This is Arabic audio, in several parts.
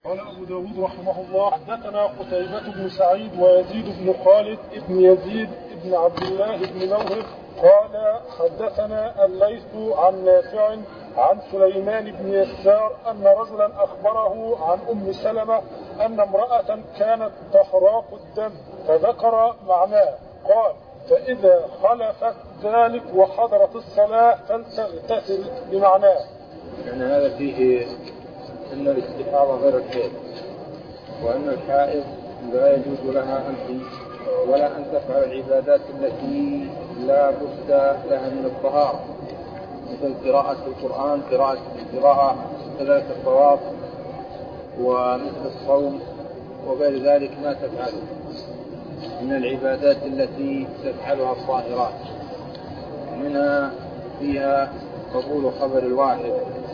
قال أبو داود رحمه الله: حدثنا قتيبة بن سعيد ويزيد بن خالد بن يزيد بن عبد الله بن موهب قال حدثنا الليث عن نافع عن سليمان بن يسار أن رجلا أخبره عن أم سلمة أن امرأة كانت تحراق الدم فذكر معناه. قال: فإذا خلفت ذلك وحضرت الصلاة فلتغتسل بمعناه. يعني هذا فيه أن الاستحاضة غير الحيض، وأن الحائض لا يجوز لها أن ولا أن تفعل العبادات التي لا بد لها من الطهارة، مثل قراءة القرآن، قراءة كذلك الطواف، ومثل الصوم وغير ذلك ما تفعله من العبادات التي تفعلها الطاهرات. منها فيها قبول خبر الواحد،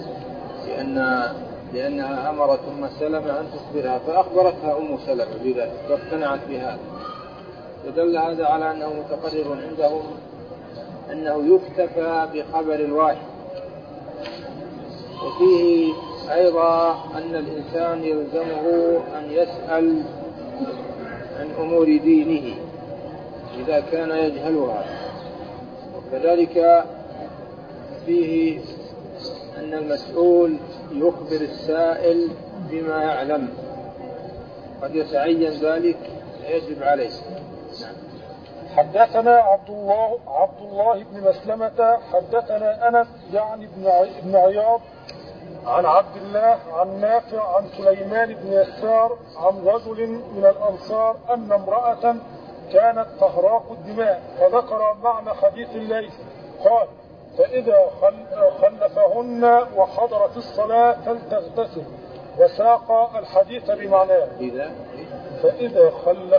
لأنها أمرت أم سلمة أن تخبرها فأخبرتها أم سلمة بذلك فاقتنعت بهذا، فدل هذا على أنه متقرر عندهم أنه يكتفى بخبر الواحد. وفيه أيضا أن الإنسان يلزمه أن يسأل عن أمور دينه إذا كان يجهلها، وكذلك فيه أن المسؤول يخبر السائل بما يعلم، قد يتعين ذلك يجب عليه. حدثنا عبد الله بن مسلمة حدثنا أنس يعني بن عياض عن عبد الله عن نافع عن سليمان بن يسار عن رجل من الأنصار أن امرأة كانت تهراق الدماء فذكر معنى حديث الليث. قال: فإذا خلفهن وحضرت الصلاة فلتغتسل، وساق الحديث بمعناه. فإذا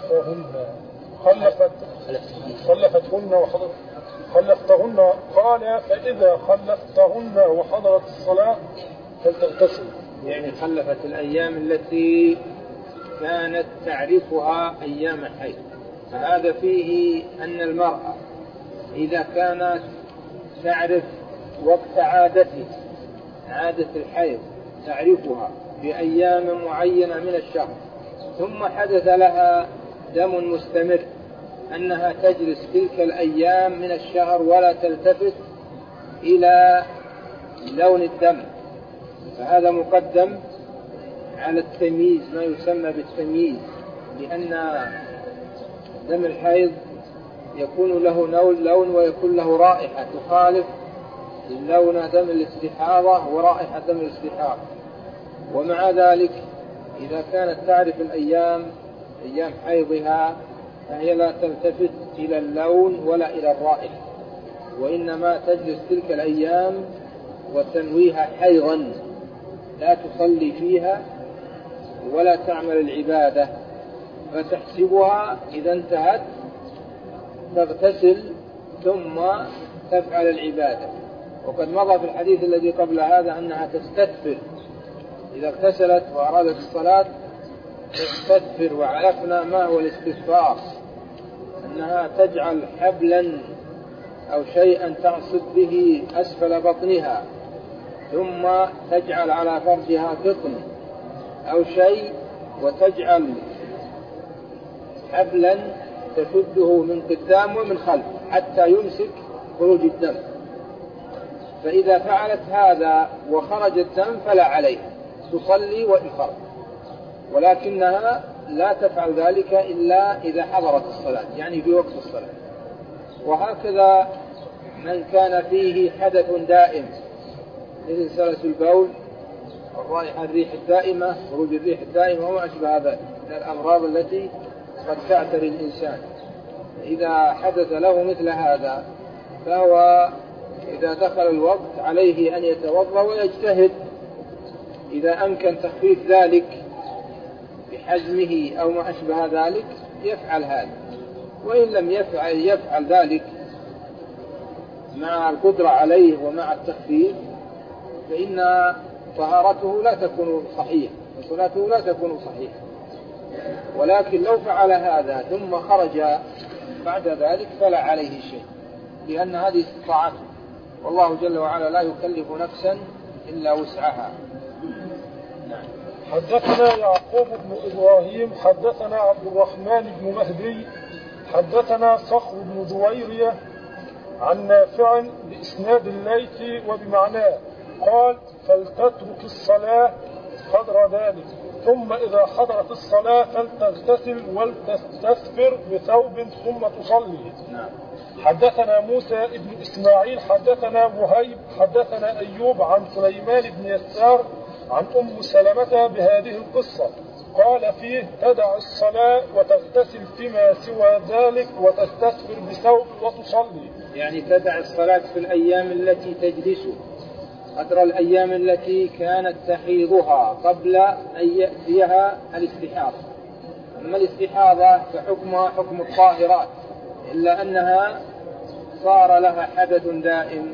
خلفتهن قال: فإذا خلفتهن وحضرت الصلاة فلتغتسل، يعني خلفت الأيام التي كانت تعرفها أيام الحيض. فهذا فيه أن المرأة إذا كانت تعرف وقت عادة الحيض تعرفها بأيام معينة من الشهر، ثم حدث لها دم مستمر، أنها تجلس تلك الأيام من الشهر ولا تلتفت إلى لون الدم، فهذا مقدم على التمييز، ما يسمى بالتمييز، لأن دم الحيض يكون له لون ويكون له رائحة تخالف لون دم الاستحاضة ورائحة دم الاستحاضة. ومع ذلك إذا كانت تعرف أيام حيضها فهي لا تلتفت إلى اللون ولا إلى الرائحة، وإنما تجلس تلك الأيام وتنويها حيضا، لا تصلي فيها ولا تعمل العبادة، فتحسبها إذا انتهت تغتسل ثم تفعل العبادة. وقد مضى في الحديث الذي قبل هذا أنها تستدفر إذا اغتسلت وأرادت الصلاة تستدفر، وعرفنا ما هو الاستدفار، أنها تجعل حبلا أو شيئا تعصب به أسفل بطنها، ثم تجعل على فرجها قطن أو شيء، وتجعل حبلا تشده من قدام ومن خلف حتى يمسك خروج الدم. فإذا فعلت هذا وخرج الدم فلا عليها، تصلي وإن خرج، ولكنها لا تفعل ذلك إلا إذا حضرت الصلاة، يعني في وقت الصلاة. وهكذا من كان فيه حدث دائم مثل سلس البول والرائحة الريح الدائمة، خروج الريح الدائمة وما أشبه ذلك من الأمراض التي قد تعتري الإنسان، إذا حدث له مثل هذا فهو إذا دخل الوقت عليه أن يتوضأ ويجتهد، إذا أمكن تخفيف ذلك بحزمه أو ما أشبه ذلك يفعل هذا، وإن لم يفعل ذلك مع القدرة عليه ومع التخفيف فإن طهارته لا تكون صحيحة وصلاته لا تكون صحيحة. ولكن لو فعل هذا ثم خرج بعد ذلك فلا عليه شيء، لأن هذه استطاعته، والله جل وعلا لا يكلف نفسا إلا وسعها. حدثنا يعقوب بن إبراهيم حدثنا عبد الرحمن بن مهدي حدثنا صخر بن جويرية عن نافع بإسناد الليث وبمعناه قال فلتترك الصلاة قدر ذلك ثم إذا حضرت الصلاة فلتغتسل ولتستثفر بثوب ثم تصلي. حدثنا موسى بن إسماعيل حدثنا وهيب حدثنا أيوب عن سليمان بن يسار عن أم سلمة بهذه القصة قال فيه تدع الصلاة وتغتسل فيما سوى ذلك وتستثفر بثوب وتصلي. يعني تدع الصلاة في الأيام التي تجلس قدر الأيام التي كانت تحيضها قبل أن يأتيها الاستحاضة. أما الاستحاضة فحكمها حكم الطاهرات إلا أنها صار لها حدث دائم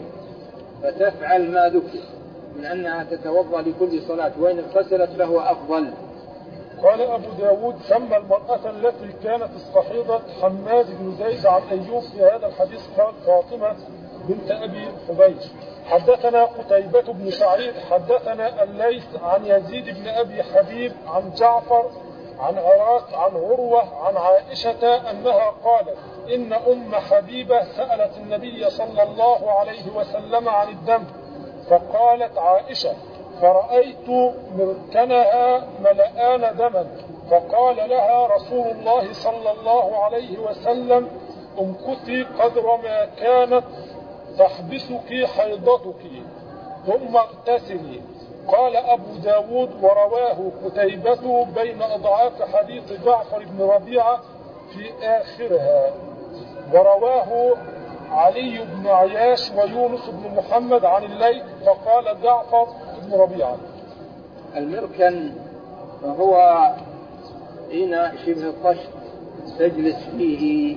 فتفعل ما ذكر من أنها تتوضأ لكل صلاة وإن اغتسلت فهو أفضل. قال أبو داود سمى المرأة التي كانت استحيضت حماد بن زيد عن أيوب في هذا الحديث قال فاطمة بنت أبي حبيش. حدثنا قتيبة بن سعيد حدثنا الليث عن يزيد بن أبي حبيب عن جعفر عن عراك عن عروة عن عائشة أنها قالت إن أم حبيبة سألت النبي صلى الله عليه وسلم عن الدم فقالت عائشة فرأيت مركنها ملآن دما فقال لها رسول الله صلى الله عليه وسلم امكثي قدر ما كانت تحبسك حيضتك ثم اغتسلي. قال أبو داود ورواه قتيبة بين أضعاف حديث جعفر بن ربيعة في آخرها ورواه علي بن عياش ويونس بن محمد عن الليث فقال جعفر بن ربيعة. المركن وهو إناء شبه الطشت تجلس فيه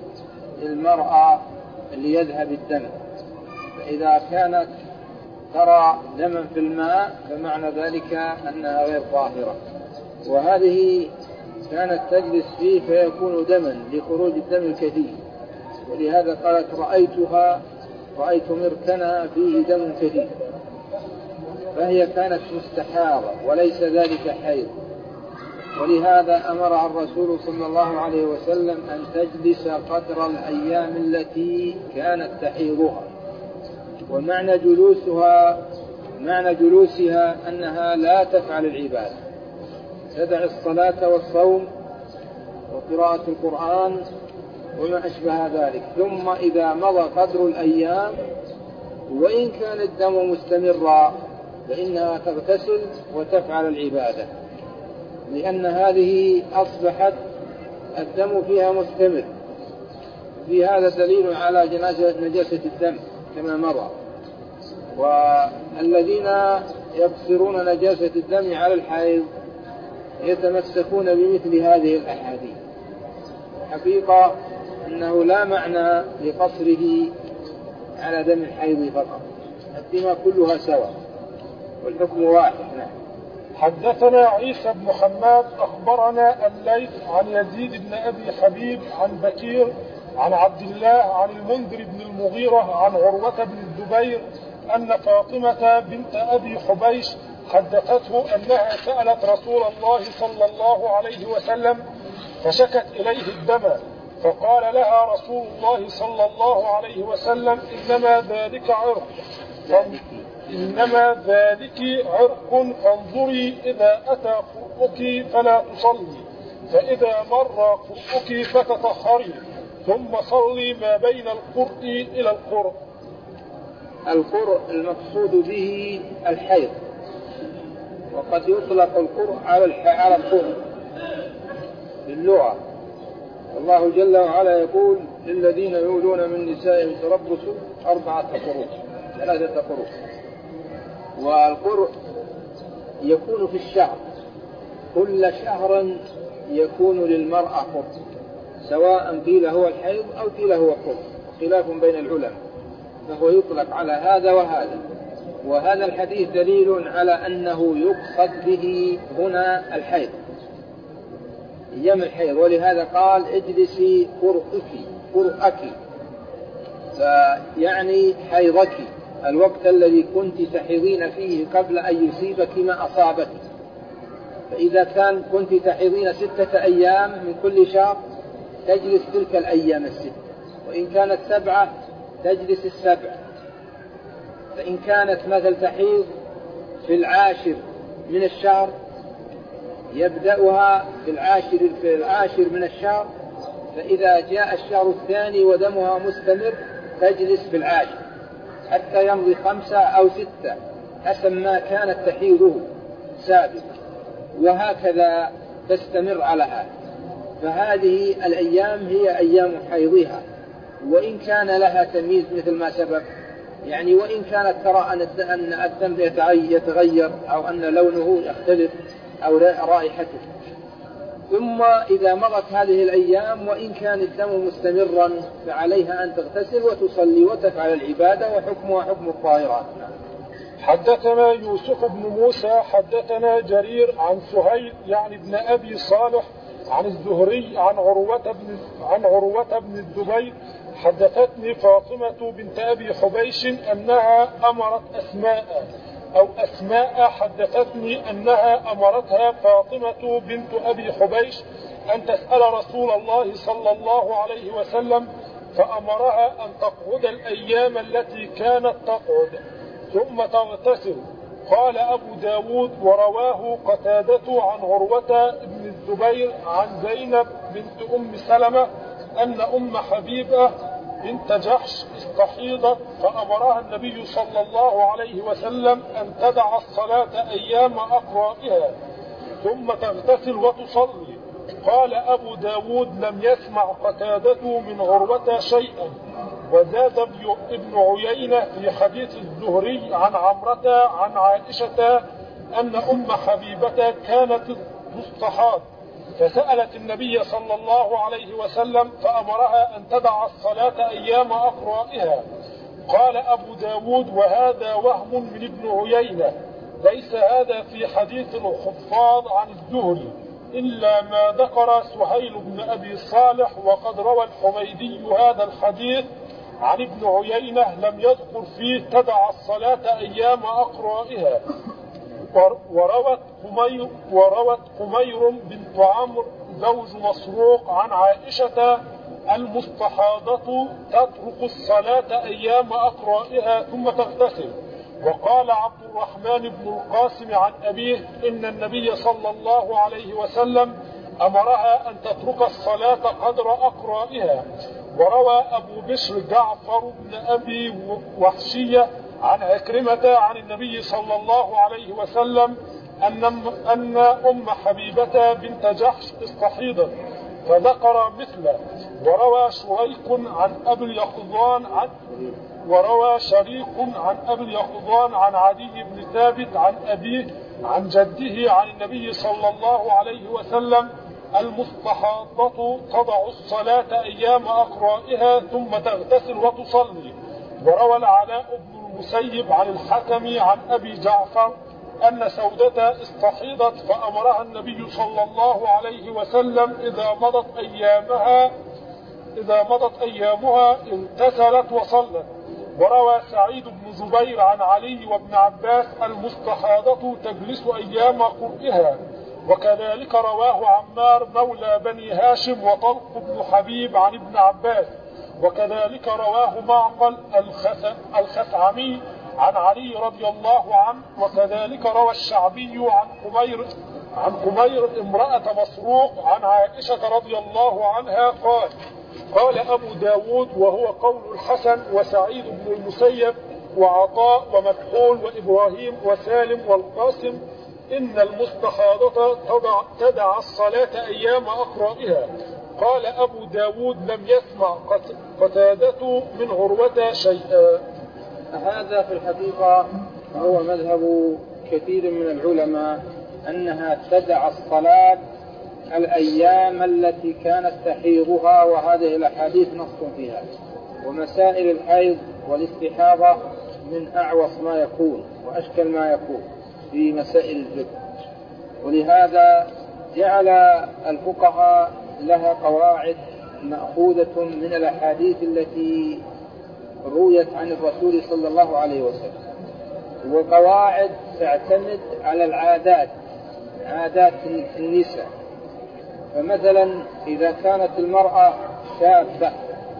المرأة ليذهب الدم فإذا كانت ترى دما في الماء فمعنى ذلك أنها غير طاهرة وهذه كانت تجلس فيه فيكون دما لخروج الدم الكثير ولهذا قالت رأيت مركنها فيه دم كثير فهي كانت مستحاضة وليس ذلك حيض ولهذا أمرها الرسول صلى الله عليه وسلم أن تجلس قدر الأيام التي كانت تحيضها ومعنى جلوسها أنها لا تفعل العبادة تدع الصلاة والصوم وقراءة القرآن وما أشبه ذلك ثم إذا مضى قدر الأيام وإن كان الدم مستمرا فإنها تغتسل وتفعل العبادة لأن هذه أصبحت الدم فيها مستمر في هذا دليل على نجاسة الدم كما مضى والذين يقصرون نجاسة الدم على الحيض يتمسكون بمثل هذه الأحاديث. حقيقة أنه لا معنى لقصره على دم الحيض فقط الدماء كلها سواء والحكم واحد. حدثنا عيسى بن حماد أخبرنا الليث عن يزيد بن أبي حبيب عن بكير عن عبد الله عن المنذر بن المغيرة عن عروة بن الزبير أن فاطمة بنت أبي حبيش حدثته أنها سألت رسول الله صلى الله عليه وسلم فشكت إليه الدم فقال لها رسول الله صلى الله عليه وسلم إنما ذلك عرق فانظري إذا أتى قرؤك فلا تصلي فإذا مر قرؤك فتطهري ثم صلي ما بين القرء إلى القرء. القرء المقصود به الحيض وقد يطلق القرء على القرء باللغة. الله جل وعلا يقول للذين يولون من نسائهم تربصوا 4 قروء 3 قروء والقرء يكون في الشهر كل شهر يكون للمرأة قرء سواء قيل هو الحيض أو قيل هو القرء خلاف بين العلماء فهو يطلق على هذا وهذا وهذا الحديث دليل على أنه يقصد به هنا الحيض أيام الحيض ولهذا قال اجلسي قرؤك فيعني حيضك الوقت الذي كنت تحيضين فيه قبل أن يصيبك ما أصابك فإذا كنت تحيضين 6 أيام من كل شهر تجلس تلك الأيام 6، وإن كانت 7 تجلس 7. فإن كانت مثل تحيض في 10 من الشهر يبدأها في العاشر من الشهر، فإذا جاء الشهر الثاني ودمها مستمر تجلس في 10 حتى يمضي 5 أو 6 حسب ما كانت تحيضه سابقا، وهكذا تستمر على هذا. فهذه الأيام هي أيام حيضها، وإن كان لها تمييز مثل ما سبق، يعني وإن كانت ترى أن الدم يتغير أو أن لونه يختلف أو رائحته. ثم إذا مضت هذه الأيام وإن كان الدم مستمرا فعليها أن تغتسل وتصلي وتفعل العبادة، وحكمها حكم الطاهرات. حدثنا يوسف بن موسى حدثنا جرير عن سهيل يعني ابن أبي صالح عن الزهري عن عروة بن الزبير حدثتني فاطمة بنت أبي حبيش أنها أمرت أسماء حدثتني أنها أمرتها فاطمة بنت أبي حبيش أن تسأل رسول الله صلى الله عليه وسلم، فأمرها أن تقعد الأيام التي كانت تقعد ثم تغتسل. قال أبو داود ورواه قتادة عن عروة بن الزبير عن زينب بنت أم سلمة أن أم حبيبة بنت جحش استحيضت، فأمرها النبي صلى الله عليه وسلم أن تدع الصلاة أيام أقرائها ثم تغتسل وتصلي. قال أبو داود لم يسمع قتادة من عروة شيئا. وزاد ابن عيينة في حديث الزهري عن عمرة عن عائشة أن أم حبيبة كانت تستحاض، فسألت النبي صلى الله عليه وسلم فأمرها أن تدع الصلاة أيام أقرائها. قال أبو داود وهذا وهم من ابن عيينة، ليس هذا في حديث الحفاظ عن الزهري إلا ما ذكر سهيل بن أبي صالح، وقد روى الحميدي هذا الحديث عن ابن عيينة لم يذكر فيه تدع الصلاة أيام أقرائها. وروت قمير بنت عمرو زوج مسروق عن عائشة المستحاضة تترك الصلاة أيام أقرائها ثم تغتسل. وقال عبد الرحمن بن القاسم عن أبيه إن النبي صلى الله عليه وسلم أمرها أن تترك الصلاة قدر أقرائها. وروى أبو بشر جعفر بن أبي وحشية عن عكرمة عن النبي صلى الله عليه وسلم أن أم حبيبة بنت جحش استحيضت، فذكر مثله. وروى شريك عن أبي اليقظان عن عدي بن ثابت عن أبيه عن جده عن النبي صلى الله عليه وسلم المستحاضة تضع الصلاة أيام أقرائها ثم تغتسل وتصلي. وروى العلاء بن المسيب عن الحكم عن أبي جعفر أن سودة استحيضت، فأمرها النبي صلى الله عليه وسلم إذا مضت أيامها اغتسلت وصلت. وروى سعيد بن جبير عن علي وابن عباس المستحاضة تجلس أيام قرئها. وكذلك رواه عمار مولى بني هاشم وطلق بن حبيب عن ابن عباس. وكذلك رواه معقل الخثعمي عن علي رضي الله عنه. وكذلك روى الشعبي عن قمير امرأة مسروق عن عائشة رضي الله عنها قال أبو داود وهو قول الحسن وسعيد بن المسيب وعطاء ومكحول وإبراهيم وسالم والقاسم إن المستحاضة تدع الصلاة أيام أقرائها. قال أبو داود لم يسمع قتادة من عروة شيئا. هذا في الحقيقة هو مذهب كثير من العلماء أنها تدع الصلاة الأيام التي كانت تحيضها، وهذه الأحاديث نص فيها. ومسائل الحيض والاستحاضة من أعوص ما يكون وأشكل ما يكون في مسائل الفقه، ولهذا جعل الفقهاء لها قواعد مأخوذة من الأحاديث التي رويت عن الرسول صلى الله عليه وسلم، وقواعد تعتمد على العادات عادات النساء. فمثلا إذا كانت المرأة شابة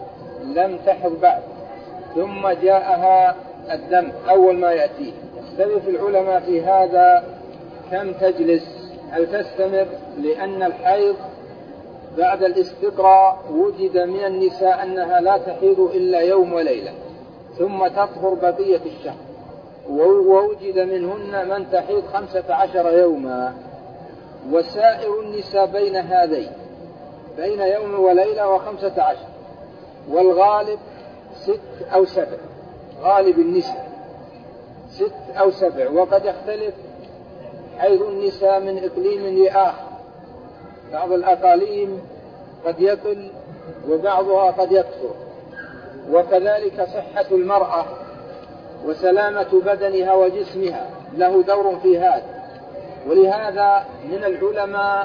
لم تحض بعد ثم جاءها الدم أول ما يأتيه، يختلف العلماء في هذا كم تجلس، هل تستمر؟ لأن الحيض بعد الاستقراء وجد من النساء أنها لا تحيض إلا يوم وليلة ثم تطهر بقية الشهر، ووجد منهن من تحيض 15 يوما، وسائر النساء بين هذين بين يوم وليلة و15، والغالب 6 أو 7، غالب النساء 6 أو 7، وقد يختلف حيض النساء من إقليم لآخر، بعض الأقاليم قد يقل وبعضها قد يكثر. وكذلك صحة المرأة وسلامة بدنها وجسمها له دور في هذا، ولهذا من العلماء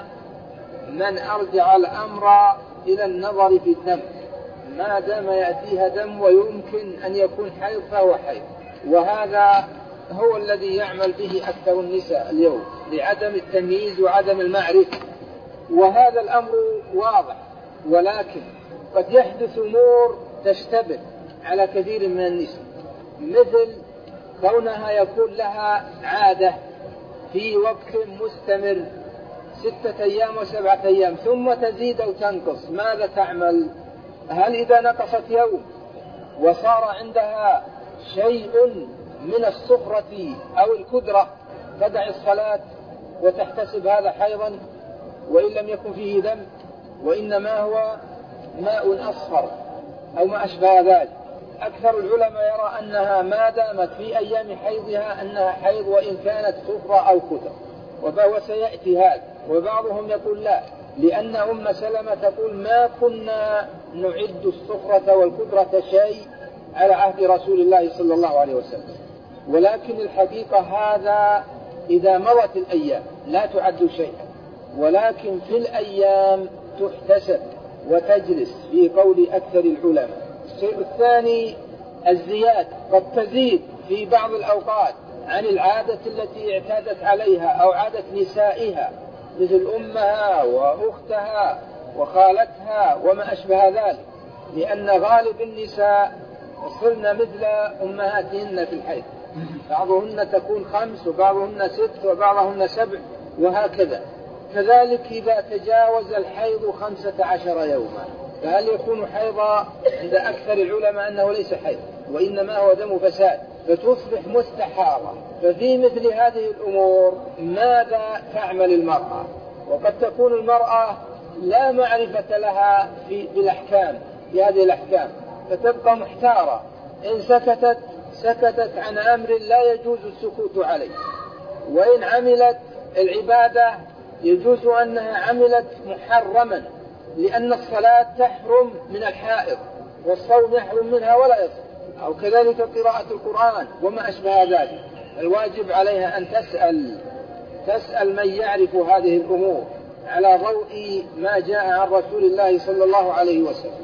من أرجع الأمر إلى النظر في الدم، ما دام يأتيها دم ويمكن أن يكون حيض فهو حيض، وهذا هو الذي يعمل به أكثر النساء اليوم لعدم التمييز وعدم المعرفة، وهذا الأمر واضح. ولكن قد يحدث أمور تشتبه على كثير من النساء، مثل كونها يكون لها عادة في وقت مستمر 6 أيام و7 أيام ثم تزيد أو تنقص، ماذا تعمل؟ هل إذا نقصت يوم وصار عندها شيء من الصفرة أو الكدرة تدع الصلاة وتحتسب هذا حيضا وإن لم يكن فيه دم، وإنما هو ماء أصفر أو ما أشبه ذلك؟ أكثر العلماء يرى أنها ما دامت في أيام حيضها أنها حيض وإن كانت صفرة أو كدرة، وسيأتي هذا. وبعضهم يقول لا، لأن أم سلمة تقول ما كنا نعد الصفرة والكدرة شيء على عهد رسول الله صلى الله عليه وسلم، ولكن الحقيقة هذا إذا مضت الأيام لا تعد شيئا، ولكن في الأيام تحتسب وتجلس في قول أكثر العلماء. الشيء الثاني الزيادة، قد تزيد في بعض الأوقات عن العادة التي اعتادت عليها أو عادة نسائها مثل أمها وأختها وخالتها وما أشبه ذلك، لأن غالب النساء صرن مثل أمهاتهن في الحيض، بعضهن تكون 5 وبعضهن 6 وبعضهن 7 وهكذا. كذلك إذا تجاوز الحيض 15 يوما فهل يكون حيضا؟ عند أكثر العلماء أنه ليس حيض وإنما هو دم فساد، فتصبح مستحاضة. ففي مثل هذه الأمور ماذا تعمل المرأة؟ وقد تكون المرأة لا معرفة لها بالأحكام في هذه الأحكام، فتبقى محتارة، إن سكتت عن أمر لا يجوز السكوت عليه، وإن عملت العبادة يجوز أنها عملت محرما، لأن الصلاة تحرم من الحائض والصوم يحرم منها ولا يصوم، أو كذلك قراءة القرآن وما أشبه ذلك. الواجب عليها أن تسأل من يعرف هذه الأمور على ضوء ما جاء عن رسول الله صلى الله عليه وسلم.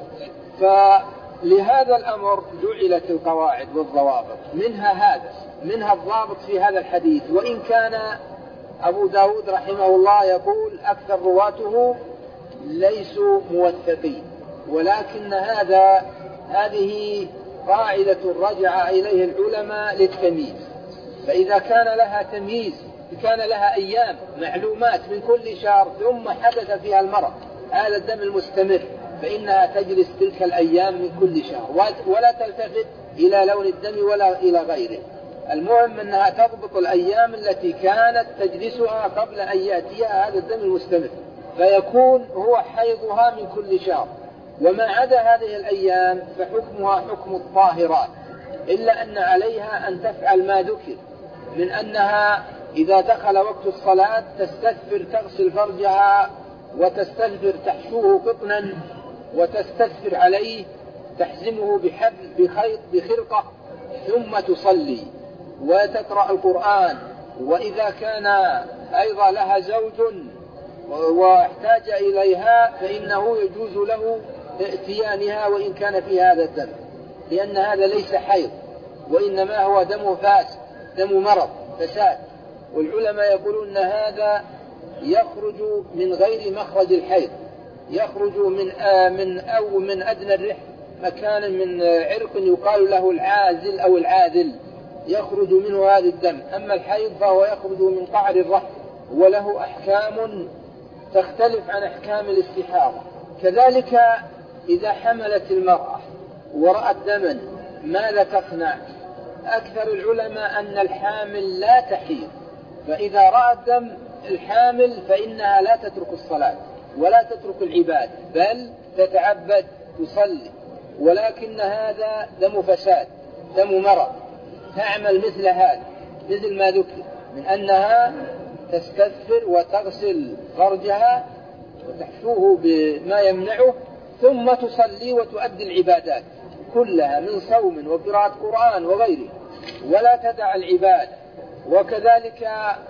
فلهذا الأمر جعلت القواعد والضوابط، منها الضابط في هذا الحديث، وإن كان أبو داود رحمه الله يقول أكثر رواته ليسوا موثقين، ولكن هذه قاعدة رجع إليه العلماء للتمييز. فإذا كان لها تمييز، كان لها أيام معلومات من كل شهر ثم حدث فيها المرض هذا الدم المستمر، فإنها تجلس تلك الأيام من كل شهر ولا تلتفت إلى لون الدم ولا إلى غيره. المهم أنها تضبط الأيام التي كانت تجلسها قبل أن يأتيها هذا الدم المستمر، فيكون هو حيضها من كل شهر. وما عدا هذه الأيام فحكمها حكم الطاهرات، إلا أن عليها أن تفعل ما ذكر من أنها إذا دخل وقت الصلاة تستثفر تغسل فرجها وتستثفر تحشوه قطنا وتستثفر عليه تحزمه بخرقة ثم تصلي وتقرأ القرآن. وإذا كان أيضا لها زوج واحتاج إليها فإنه يجوز له ائتيانها وإن كان في هذا الدم، لأن هذا ليس حيض وإنما هو دم فاسد، دم مرض فساد. والعلماء يقولون أن هذا يخرج من غير مخرج الحيض، يخرج من أدنى الرحم مكانا من عرق يقال له العازل أو العاذل، يخرج منه هذا الدم. أما الحيض فهو يخرج من قعر الرحم وله أحكام تختلف عن أحكام الاستحاضة. كذلك إذا حملت المرأة ورأت دما ماذا تصنع؟ أكثر العلماء أن الحامل لا تحيض، فإذا رأت دم الحامل فإنها لا تترك الصلاة ولا تترك العبادة، بل تتعبد تصلي، ولكن هذا دم فساد دم مرض، تعمل مثل هذا مثل ما ذكر من أنها تستغفر وتغسل فرجها وتحشوه بما يمنعه، ثم تصلي وتؤدي العبادات كلها من صوم وقراءة قرآن وغيره، ولا تدع العبادة. وكذلك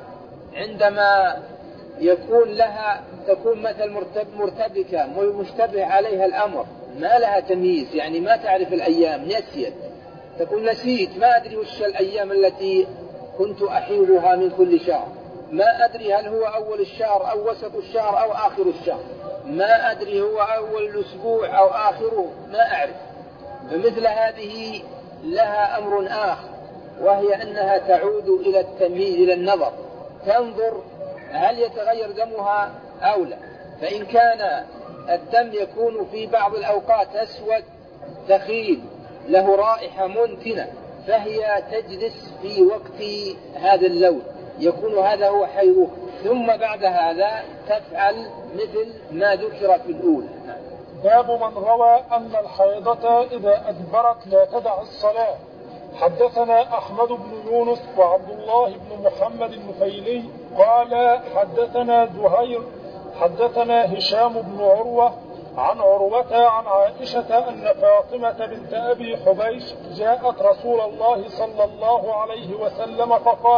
عندما يكون لها تكون مثل مرتبكة مشتبه عليها الأمر، ما لها تمييز، يعني ما تعرف الأيام، نسيت، تكون نسيت، ما أدري وش الأيام التي كنت أحيضها من كل شهر، ما أدري هل هو أول الشهر أو وسط الشهر أو آخر الشهر، ما أدري هو أول الأسبوع أو آخره، ما أعرف. فمثل هذه لها أمر آخر، وهي أنها تعود إلى التمييز، إلى النظر، تنظر هل يتغير دمها أو لا. فإن كان الدم يكون في بعض الأوقات أسود ثخين له رائحة منتنة، فهي تجلس في وقت هذا اللون، يكون هذا هو حيضها، ثم بعد هذا تفعل مثل ما ذكر في الأولى. باب من روى أن الحيضة إذا أدبرت لا تدع الصلاة. حدثنا أحمد بن يونس وعبد الله بن محمد النفيلي قال حدثنا زهير حدثنا هشام بن عروة عن عروة عن عائشة أن فاطمة بنت أبي حبيش جاءت رسول الله صلى الله عليه وسلم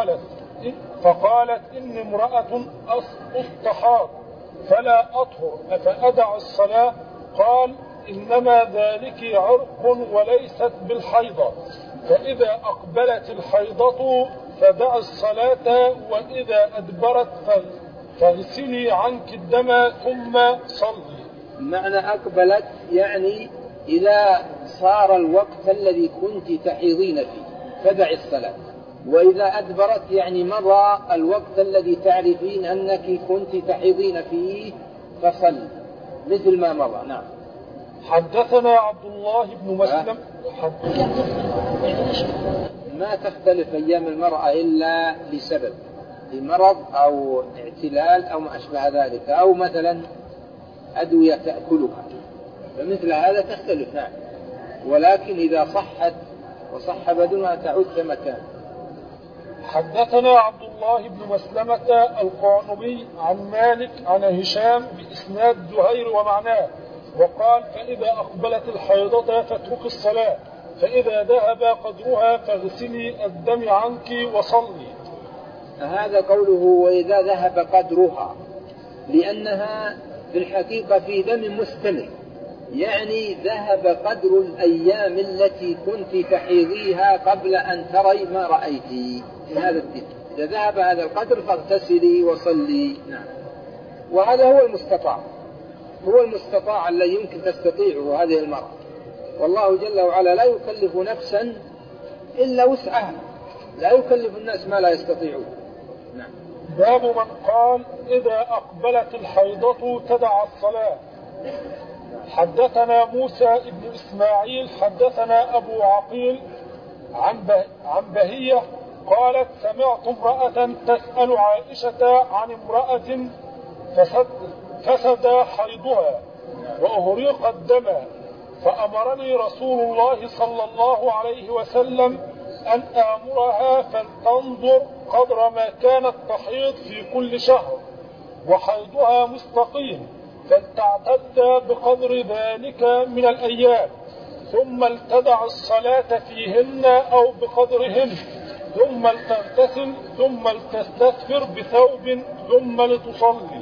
فقالت إني امرأة أستحاض فلا أطهر أفأدع الصلاة؟ قال إنما ذلك عرق وليست بالحيضة، فإذا أقبلت الحيضة فدع الصلاة، وإذا أدبرت فاغسلي عنك الدم ثم صلي. معنى أقبلت يعني إذا صار الوقت الذي كنت تحيضين فيه فدع الصلاة، وإذا أدبرت يعني مضى الوقت الذي تعرفين أنك كنت تحيضين فيه فصل مثل ما مضى. نعم. حدثنا عبد الله بن مسلم ما تختلف أيام المرأة إلا لسبب، لمرض أو اعتلال أو ما أشبه ذلك، أو مثلا أدوية تأكلها، فمثل هذا تختلف. نعم. ولكن إذا صحت وصح بدنها تعود كما كان. حدثنا عبد الله بن مسلمة القعنبي عن مالك عن هشام بإسناد زهير ومعناه، وقال فإذا أقبلت الحيضة فاترك الصلاة، فإذا ذهب قدرها فاغسلي الدم عنك وصلي. هذا قوله وإذا ذهب قدرها، لأنها في الحقيقة في دم مستمر، يعني ذهب قدر الأيام التي كنت تحيضيها قبل أن تري ما رأيتي من هذا الدم. إذا ذهب هذا القدر فاغتسلي وصلي. نعم. وهذا هو المستطاع، هو المستطاع الذي يمكن تستطيعه هذه المرأة، والله جل وعلا لا يكلف نفسا إلا وسعها، لا يكلف الناس ما لا يستطيعون. نعم. باب من قال إذا أقبلت الحيضة تدع الصلاة. حدثنا موسى بن إسماعيل حدثنا أبو عقيل عن بهية قالت سمعت امرأة تسأل عائشة عن امرأة فسد حيضها وأهريق الدم، فأمرني رسول الله صلى الله عليه وسلم أن آمرها فلتنظر قدر ما كانت تحيض في كل شهر وحيضها مستقيم، فلتعتد بقدر ذلك من الأيام، ثم لتدع الصلاة فيهن أو بقدرهن، ثم لتغتسل، ثم لتستغفر بثوب، ثم لتصلي.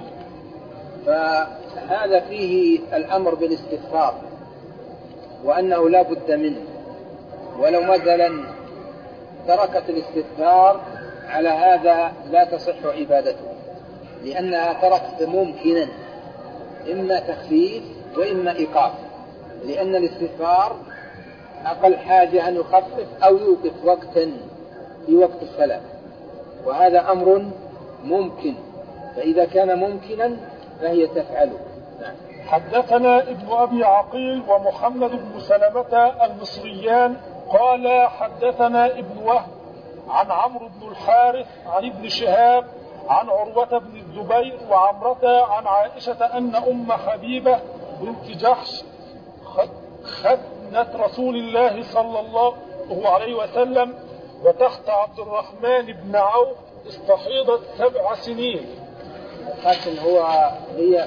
فهذا فيه الأمر بالاستغفار، وأنه لا بد منه، ولو مثلا تركت الاستغفار على هذا لا تصح عبادته، لأنها تركت ممكنا إما تخفيف وإما إيقاف، لأن الاستغفار أقل حاجة أن يخفف أو يوقف وقتا في وقت الصلاة، وهذا أمر ممكن، فإذا كان ممكنا فهي تفعله. نعم. حدثنا ابن أبي عقيل ومحمد بن سلمة المصريان قال حدثنا ابن وهب عن عمرو بن الحارث عن ابن شهاب عن عروة بن الزبير وعمرة عن عائشة أن أم حبيبة بنت جحش خدنة رسول الله صلى الله عليه وسلم وتحت عبد الرحمن بن عوف استحيضت 7 سنين. لكن هي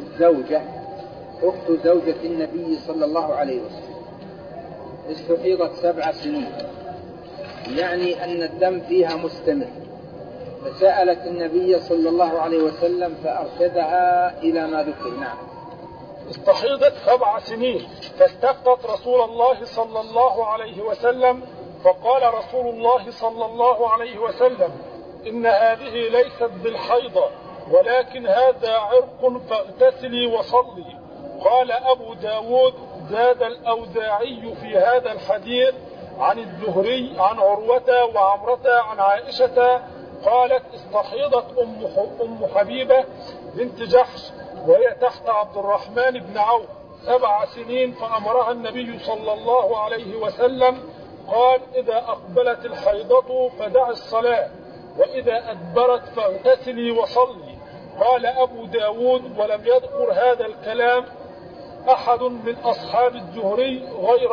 أخت زوجة النبي صلى الله عليه وسلم، استحيضت 7 سنين، يعني أن الدم فيها مستمر، فسألت النبي صلى الله عليه وسلم فأرشدها إلى ما ذكر. نعم. استحيضت 7 سنين فاستفتت رسول الله صلى الله عليه وسلم فقال رسول الله صلى الله عليه وسلم إن هذه ليست بالحيضة ولكن هذا عرق فاغتسلي وصلي. قال أبو داود زاد الأوزاعي في هذا الحديث عن الزهري عن عروة وعمرة عن عائشة قالت استحيضت أم حبيبة بنت جحش وهي تحت عبد الرحمن بن عوف 7 سنين فأمرها النبي صلى الله عليه وسلم قال إذا أقبلت الحيضة فدع الصلاة وإذا أدبرت فاغتسلي وصلي. قال أبو داود ولم يذكر هذا الكلام أحد من أصحاب الزهري غير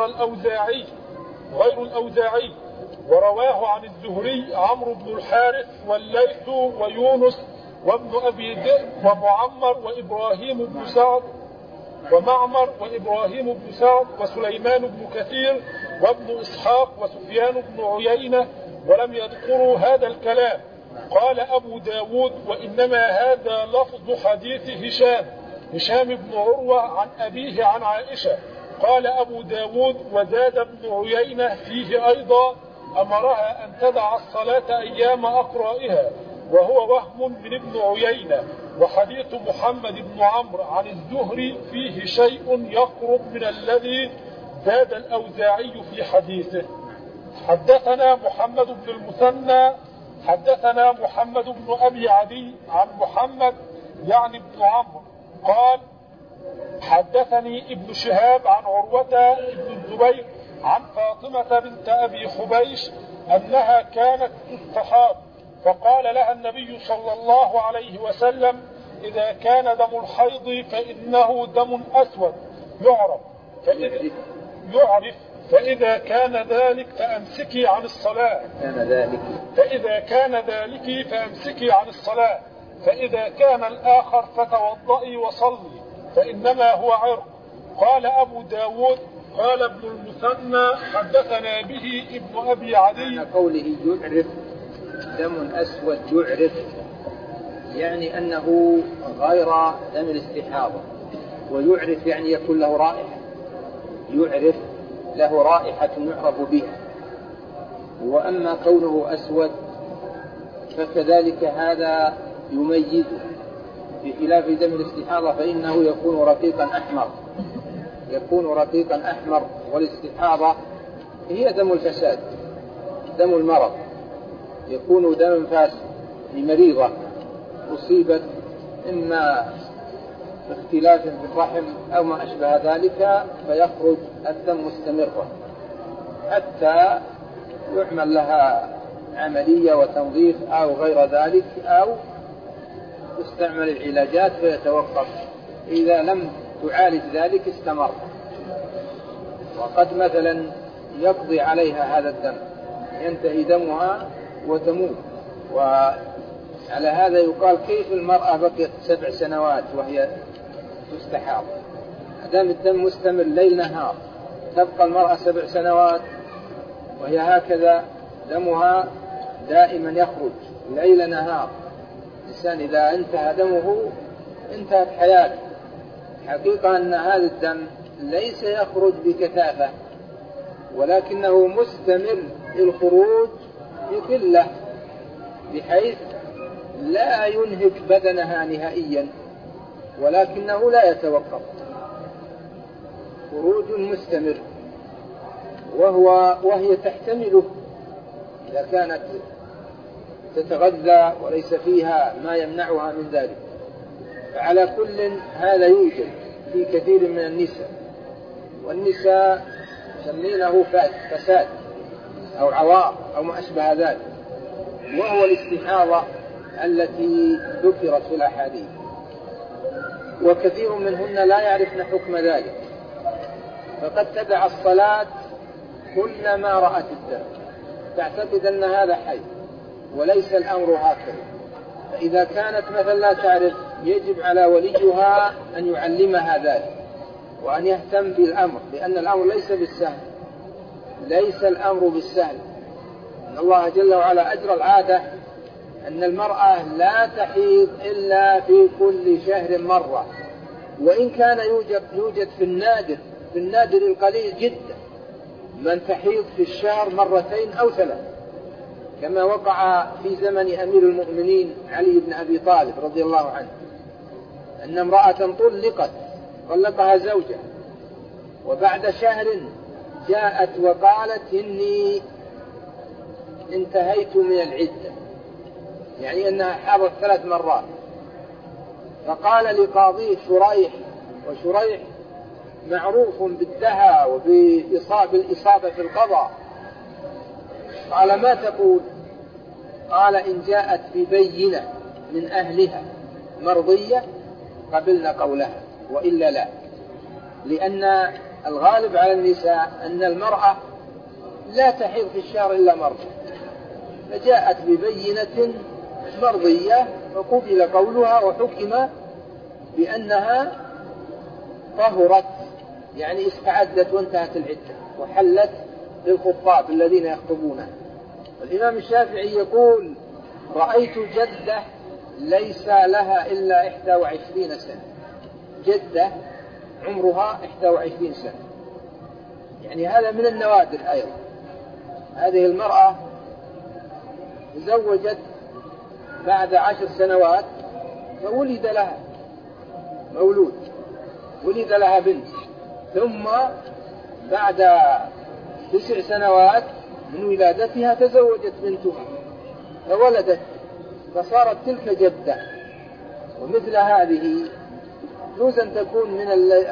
الأوزاعي ورواه عن الزهري عمرو بن الحارث والليث ويونس وابن أبي ذئب ومعمر وإبراهيم بن سعد ومعمر وإبراهيم بن سعد وسليمان بن كثير وابن إسحاق وسفيان بن عيينة ولم يذكروا هذا الكلام. قال أبو داود وإنما هذا لفظ حديث هشام بن عروة عن أبيه عن عائشة. قال أبو داود وزاد ابن عيينة فيه أيضا أمرها أن تدع الصلاة أيام أقرائها وهو وهم من ابن عيينة. وحديث محمد بن عمرو عن الزهري فيه شيء يقرب من الذي زاد الأوزاعي في حديثه. حدثنا محمد بن المثنى حدثنا محمد بن أبي عدي عن محمد يعني بن عمرو قال حدثني ابن شهاب عن عروة بن الزبير عن فاطمة بنت أبي حبيش أنها كانت تستحاض فقال لها النبي صلى الله عليه وسلم إذا كان دم الحيض فإنه دم أسود يعرف فإذا كان ذلك فأمسكي عن الصلاة فإذا كان الآخر فتوضئي وصلي فإنما هو عرق. قال أبو داود قال ابن المثنى حدثنا به ابن أبي عدي. قوله يعرف دم أسود يعرف يعني أنه غير دم الاستحاضة، ويعرف يعني يكون له رائحة، يعرف له رائحة يعرف بها. وأما كونه أسود فكذلك هذا يميزه، بخلاف دم الاستحاضة فإنه يكون رقيقا أحمر والاستحاضة هي دم الفساد، دم المرض، يكون دم فاسد لمريضة أصيبت إما باختلاف في الرحم أو ما أشبه ذلك فيخرج الدم مستمرا حتى يعمل لها عملية وتنظيف أو غير ذلك أو تستعمل العلاجات فيتوقف. إذا لم تعالج ذلك استمر، وقد مثلا يقضي عليها هذا الدم ينتهي دمها وتموت. وعلى هذا يقال كيف المرأة بقيت 7 سنوات وهي تستحاض؟ دام الدم مستمر ليل نهار تبقى المرأة 7 سنوات وهي هكذا دمها دائما يخرج ليل نهار. الإنسان إذا انتهى دمه انتهت حياته. حقيقة أن هذا الدم ليس يخرج بكثافة ولكنه مستمر الخروج بقلة، بحيث لا ينهك بدنها نهائيا، ولكنه لا يتوقف، خروج مستمر، وهي تحتمله إذا كانت تتغذى وليس فيها ما يمنعها من ذلك. فعلى كل هذا يوجد في كثير من النساء، والنساء يسمينه فساد أو عوار أو ما أشبه ذلك، وهو الاستحاضة التي ذكرت في الأحاديث، وكثير منهن لا يعرفن حكم ذلك، فقد تدع الصلاة كلما رأت الدم، تعتقد أن هذا حي، وليس الأمر هكذا. فإذا كانت مثلا لا تعرف، يجب على وليها أن يعلمها ذلك، وأن يهتم بالأمر، لأن الأمر ليس بالسهل، ليس الأمر بالسهل. إن الله جل وعلا أجرى العادة أن المرأة لا تحيض إلا في كل شهر مرة، وإن كان يوجد في النادر القليل جدا من تحيض في الشهر مرتين أو ثلاث، كما وقع في زمن أمير المؤمنين علي بن أبي طالب رضي الله عنه، أن امرأة طلقها زوجها، وبعد شهر جاءت وقالت إني انتهيت من العدة، يعني أنها حاضت 3 مرات. فقال لقاضيه شريح، وشريح معروف بالدهى وبالإصابة في القضاء، قال ما تقول؟ قال إن جاءت ببينة من أهلها مرضية قبلنا قولها، وإلا لا، لأن الغالب على النساء أن المرأة لا تحيض في الشهر إلا مرة، فجاءت ببينة مرضية فقبل قولها وحكم بأنها طهرت، يعني استعدت وانتهت العدة وحلت للخطاب الذين يخطبونها. الإمام الشافعي يقول رأيت جدة ليس لها إلا 21 سنة، جدة عمرها 21 سنة، يعني هذا من النوادر أيضا. هذه المرأة تزوجت بعد 10 سنوات فولد لها مولود، ولد لها بنت، ثم بعد 9 سنوات من ولادتها تزوجت بنتها فولدت، فصارت تلك جدة. ومثل هذه يجوز أن تكون من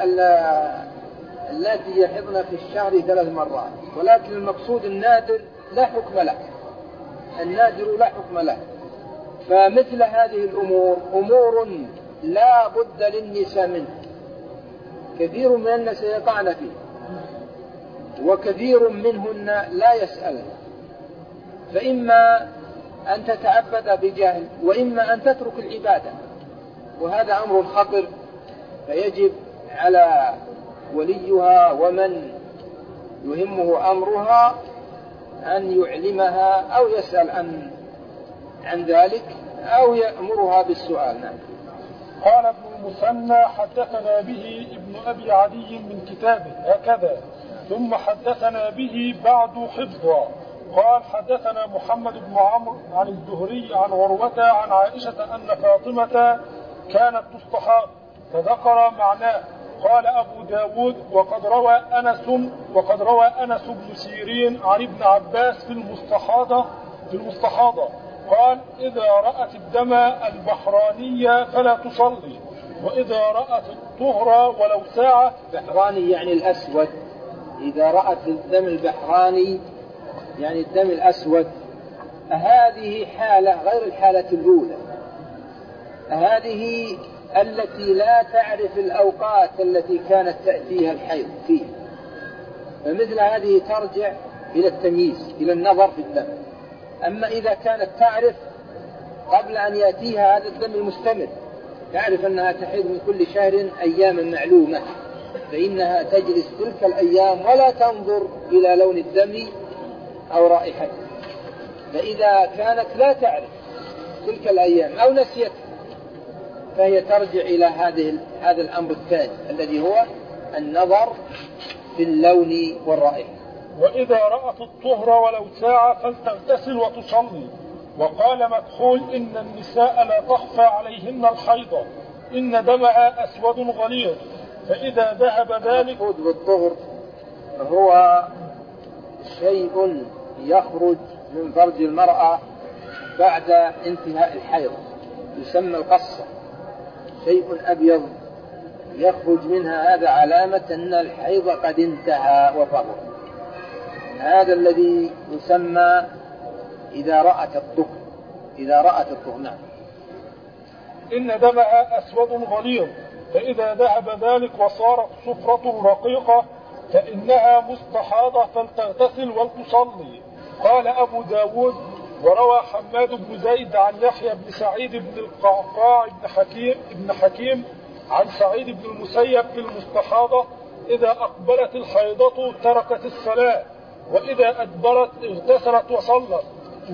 التي يحضن في الشهر 3 مرات، ولكن المقصود النادر لا حكم له، النادر لا حكم له. فمثل هذه الأمور أمور لا بد للنساء منه، كثير من الناس يقعن فيه، وكثير منهن لا يسألن، فإما أن تتعبد بجهل، وإما أن تترك العبادة، وهذا أمر خطر. فيجب على وليها ومن يهمه أمرها أن يعلمها أو يسأل عن ذلك أو يأمرها بالسؤال. نعم. قال ابن المثنى حدثنا به ابن أبي عدي من كتابه هكذا، ثم حدثنا به بعد حفظا. قال حدثنا محمد بن عمرو عن الزهري عن عروة عن عائشة أن فاطمة كانت تستحاض، فذكر معناه. قال أبو داود وقد روى أنس بن سيرين عن ابن عباس في المستحاضة قال إذا رأت الدم البحراني فلا تصلي، وإذا رأت الطهر ولو ساعة. بحراني يعني الأسود، إذا رأت الدم البحراني يعني الدم الأسود، هذه حالة غير الحالة الأولى، هذه التي لا تعرف الأوقات التي كانت تأتيها الحيض فيه، فمثل هذه ترجع إلى التمييز، إلى النظر في الدم. أما إذا كانت تعرف قبل أن يأتيها هذا الدم المستمر، تعرف أنها تحيض من كل شهر أياما معلومة، فإنها تجلس تلك الأيام ولا تنظر إلى لون الدم أو رائحته. فإذا كانت لا تعرف تلك الأيام أو نسيت، فهي ترجع إلى هذا الأمر الثاني الذي هو النظر في اللون والرائحة. وإذا رأت الطهر ولو ساعة فلتغتسل وتصلي، وقال مكحول إن النساء لا تخفى عليهن الحيضة، إن دمها أسود غليظ، فإذا ذهب ذلك. المقصود بالطهر هو شيء يخرج من فرج المرأة بعد انتهاء الحيض، يسمى القصة، شيء أبيض يخرج منها، هذا علامة أن الحيض قد انتهى وطهر. هذا الذي يسمى إذا رأت الطهر. نعم. إن دمها أسود غليظ، فإذا ذهب ذلك وصارت صفرة رقيقة فإنها مستحاضة فلتغتسل ولتصلي. قال أبو داود: وروى حماد بن زيد عن يحيى بن سعيد بن القعقاع بن حكيم عن سعيد بن المسيب في المستحاضة: إذا أقبلت الحيضة تركت الصلاة، وإذا أدبرت اغتسلت وصلت.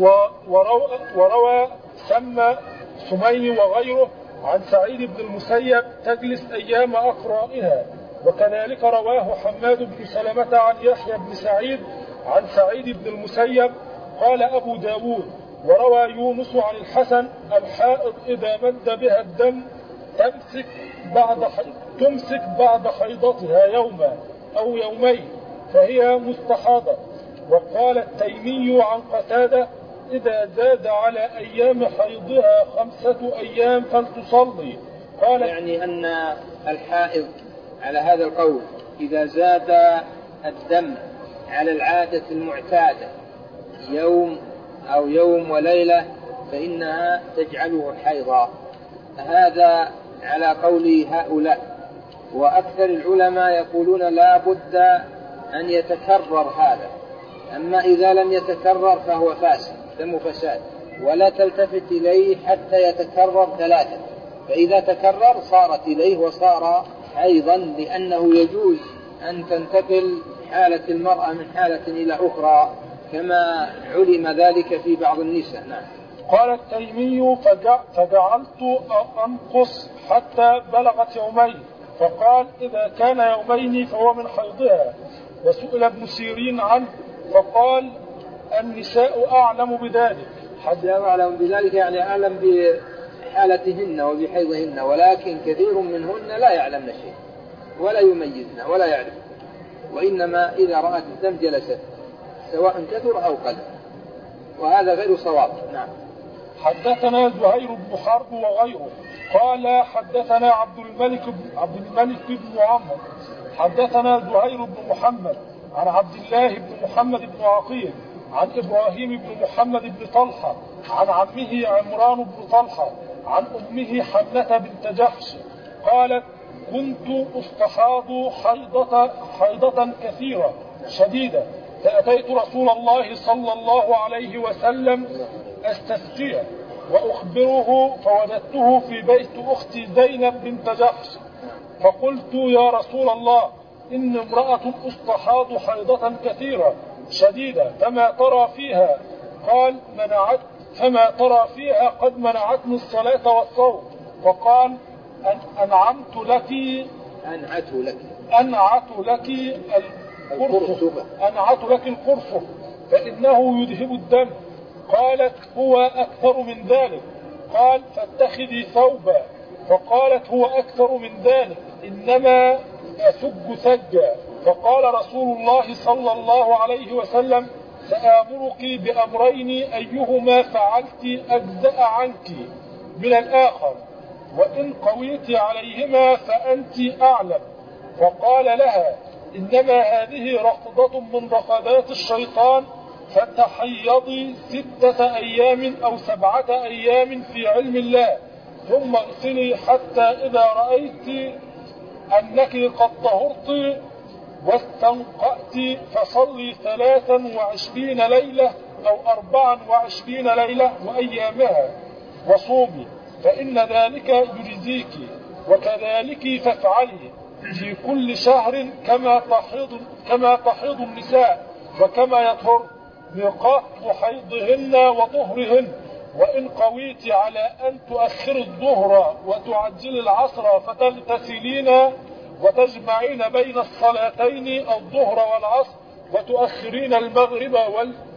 وروى سمي وغيره عن سعيد بن المسيب: تجلس أيام أقرائها. وكذلك رواه حماد بن سلمة عن يحيى بن سعيد عن سعيد بن المسيب. قال أبو داود: وروى يونس عن الحسن: الحائض إذا مد بها الدم تمسك بعد حيضتها يوما أو يومين فهي مستحاضة. وقال التيمي عن قتادة: إذا زاد على أيام حيضها 5 أيام فلتصلي. قال يعني أن الحائض على هذا القول إذا زاد الدم على العادة المعتادة يوم أو يوم وليلة فإنها تجعله حيضا. هذا على قول هؤلاء. وأكثر العلماء يقولون لا بد أن يتكرر هذا، أما إذا لم يتكرر فهو فاسد، دم فساد، ولا تلتفت إليه حتى يتكرر 3، فإذا تكرر صارت إليه وصار أيضا، لأنه يجوز أن تنتقل حالة المرأة من حالة إلى أخرى كما علم ذلك في بعض النساء. نعم. قال التيمي: فجعلت أنقص حتى بلغت يومين، فقال: إذا كان يومين فهو من حيضها. وسئل ابن سيرين عنه فقال: النساء أعلم بذلك. حد أعلم بذلك يعني أعلم بحالتهن وبحيضهن، ولكن كثير منهن لا يعلمن شيء ولا يميزن ولا يعرف، وإنما إذا رأت الدم جلست سواء كثر أو قل، وهذا غير صواب. نعم. حدثنا زهير بن حرب وغيره قال حدثنا عبد الملك بن عمرو حدثنا زهير بن محمد عن عبد الله بن محمد بن عقيل عن إبراهيم بن محمد بن طلحة عن عمه عمران بن طلحة عن أمه حنة بنت جحش قالت: كنت أستحاض حيضة كثيرة شديدة، فأتيت رسول الله صلى الله عليه وسلم أستسقيه وأخبره، فوجدته في بيت أختي زينب بنت جحش، فقلت: يا رسول الله، إن امرأة أستحاض حيضة كثيرة شديدة، فما ترى فيها؟ قال: فما ترى فيها؟ قد منعتني الصلاة والصوم. فقال: أنعت لك القرصف فإنه يذهب الدم. قالت: هو أكثر من ذلك. قال: فاتخذي ثوبا. فقالت: هو أكثر من ذلك، إنما أسج سجا. فقال رسول الله صلى الله عليه وسلم: سآمرك بأمرين أيهما فعلت أجزأ عنك من الآخر، وإن قويت عليهما فأنت أعلم. فقال لها: إنما هذه رفضة من رفضات الشيطان، فتحيضي 6 أيام أو 7 أيام في علم الله، ثم اغسلي حتى إذا رأيت أنك قد طهرت واستنقأت فصلي 23 ليلة أو 24 ليلة وأيامها وصومي، فإن ذلك يجزيك. وكذلك فافعلي في كل شهر كما تحيض النساء وكما يطهر، ميقات حيضهن وطهرهن. وإن قويت على أن تؤخر الظهر وتعجل العصر فتغتسلين وتجمعين بين الصلاتين الظهر والعصر، وتؤخرين المغرب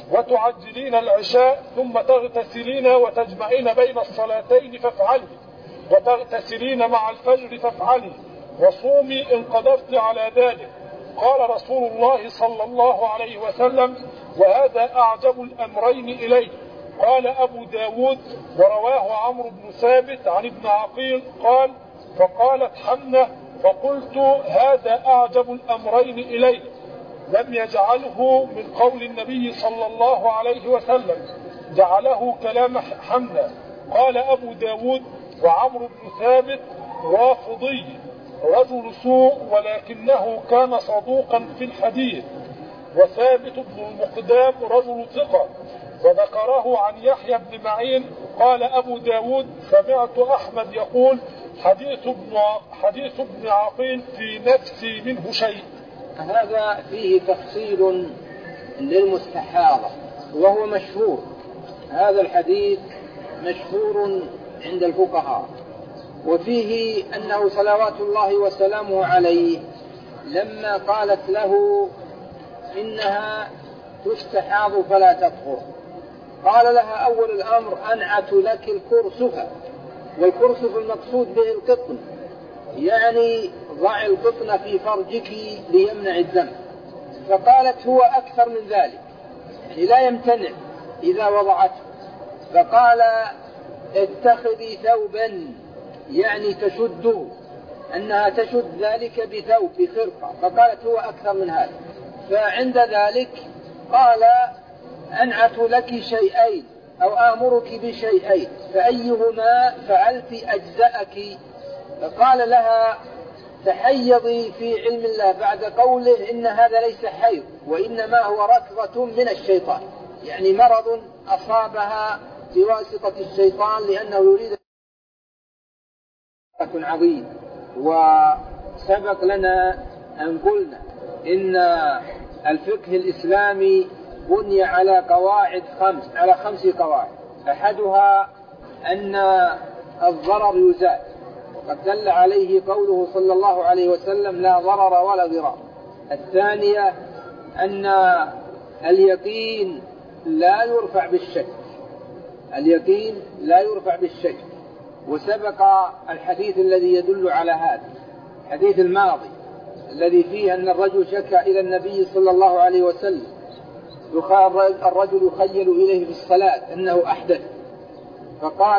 وتعجلين العشاء ثم تغتسلين وتجمعين بين الصلاتين فافعلي، وتغتسلين مع الفجر فافعلي، وصومي إن قدرت على ذلك. قال رسول الله صلى الله عليه وسلم: وهذا أعجب الأمرين إليه. قال أبو داود: ورواه عمرو بن ثابت عن ابن عقيل قال: فقالت حمنة فقلت: هذا أعجب الأمرين إليه. لم يجعله من قول النبي صلى الله عليه وسلم، جعله كلام حمنة. قال أبو داود: وعمرو بن ثابت رافضي رجل سوء ولكنه كان صدوقا في الحديث، وثابت بن المقدام رجل ثقة. وذكره عن يحيى بن معين. قال أبو داود: سمعت أحمد يقول: حديث ابن عقيل في نفسي منه شيء. هذا فيه تفصيل للمستحاضة وهو مشهور. هذا الحديث مشهور عند الفقهاء، وفيه أنه صلوات الله وسلامه عليه لما قالت له إنها تستحاض فلا تطهر، قال لها: أول الأمر أنعت لك الكرسف، والكرسف المقصود به القطن، يعني ضع القطن في فرجك ليمنع الدم. فقالت: هو أكثر من ذلك، يعني لا يمتنع إذا وضعته. فقال: اتخذي ثوبا، يعني تشده، أنها تشد ذلك بثوب بخرقة. فقالت: هو أكثر من هذا. فعند ذلك قال: أنعت لك شيئين أو آمرك بشيئين، فأيهما فعلت أجزأك؟ فقال لها: تحيضي في علم الله بعد قوله إن هذا ليس حيض وإنما هو ركضة من الشيطان، يعني مرض أصابها بواسطة الشيطان لأنه يريد عظيم. وسبق لنا أن قلنا إن الفقه الإسلامي بني على قواعد على 5 قواعد. أحدها أن الضرر يزال، وقد دل عليه قوله صلى الله عليه وسلم: لا ضرر ولا ضرار. الثانية أن اليقين لا يرفع بالشك، اليقين لا يرفع بالشك. وسبق الحديث الذي يدل على هذا، الحديث الماضي الذي فيه أن الرجل شكى إلى النبي صلى الله عليه وسلم، الرجل يخيل إليه بالصلاة أنه أحدث، فقال: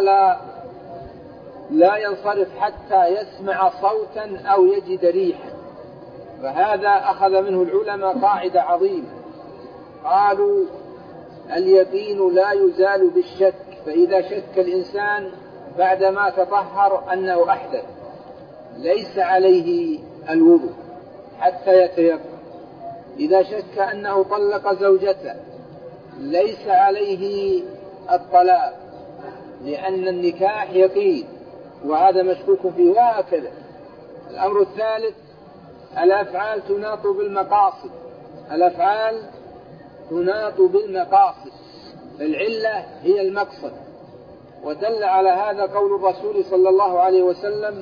لا ينصرف حتى يسمع صوتا أو يجد ريحا. فهذا أخذ منه العلماء قاعدة عظيمة، قالوا: اليقين لا يزال بالشك، فإذا شك الإنسان بعدما تطهر أنه أحدث ليس عليه الوضوء حتى يتيقن. إذا شك أنه طلق زوجته ليس عليه الطلاق، لأن النكاح يقين وهذا مشكوك فيه. وهكذا الأمر الثالث: الأفعال تناط بالمقاصد، الأفعال تناط بالمقاصد، العلة هي المقصد. ودل على هذا قول الرسول صلى الله عليه وسلم: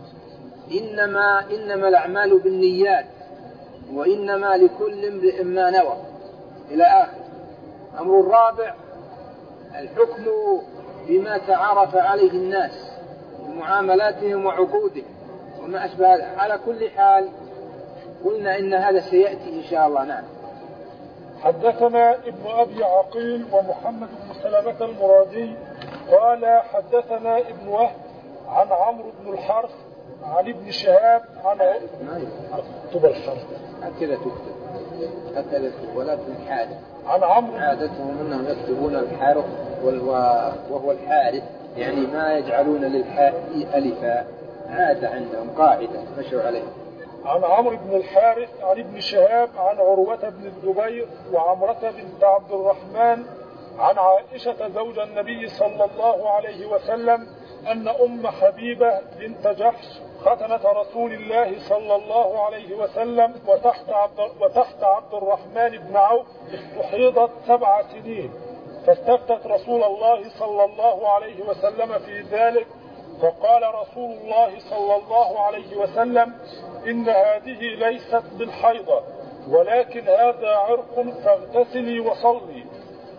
إنما الأعمال بالنيات وإنما لكل امرئ ما نوى، إلى آخر. الأمر الرابع: الحكم بما تعارف عليه الناس من معاملاتهم وعقودهم وما أشبه هذا. على كل حال قلنا إن هذا سيأتي إن شاء الله. نعم. حدثنا ابن أبي عقيل ومحمد بن سلمة المرادي قال: حدثنا ابن وهب عن عمرو بن الحرث عن ابن شهاب عن اكتب الحرث هكذا تكتب هكذا ولا بالحارث. عن عمرو عادتهم أنهم يكتبون الحارث وهو الحارث، يعني ما يجعلون للحاء ألفا، عادة عندهم قاعدة مشوا عليها. عن عمرو بن الحارث عن ابن شهاب عن عروة بن الزبير وعمرة بنت عبد الرحمن عن عائشة زوج النبي صلى الله عليه وسلم أن أم حبيبة بنت جحش ختنة رسول الله صلى الله عليه وسلم وتحت عبد الرحمن بن عوف استحيضت 7 سنين، فاستفتت رسول الله صلى الله عليه وسلم في ذلك، فقال رسول الله صلى الله عليه وسلم: إن هذه ليست بالحيضة ولكن هذا عرق، فاغتسلي وصلي.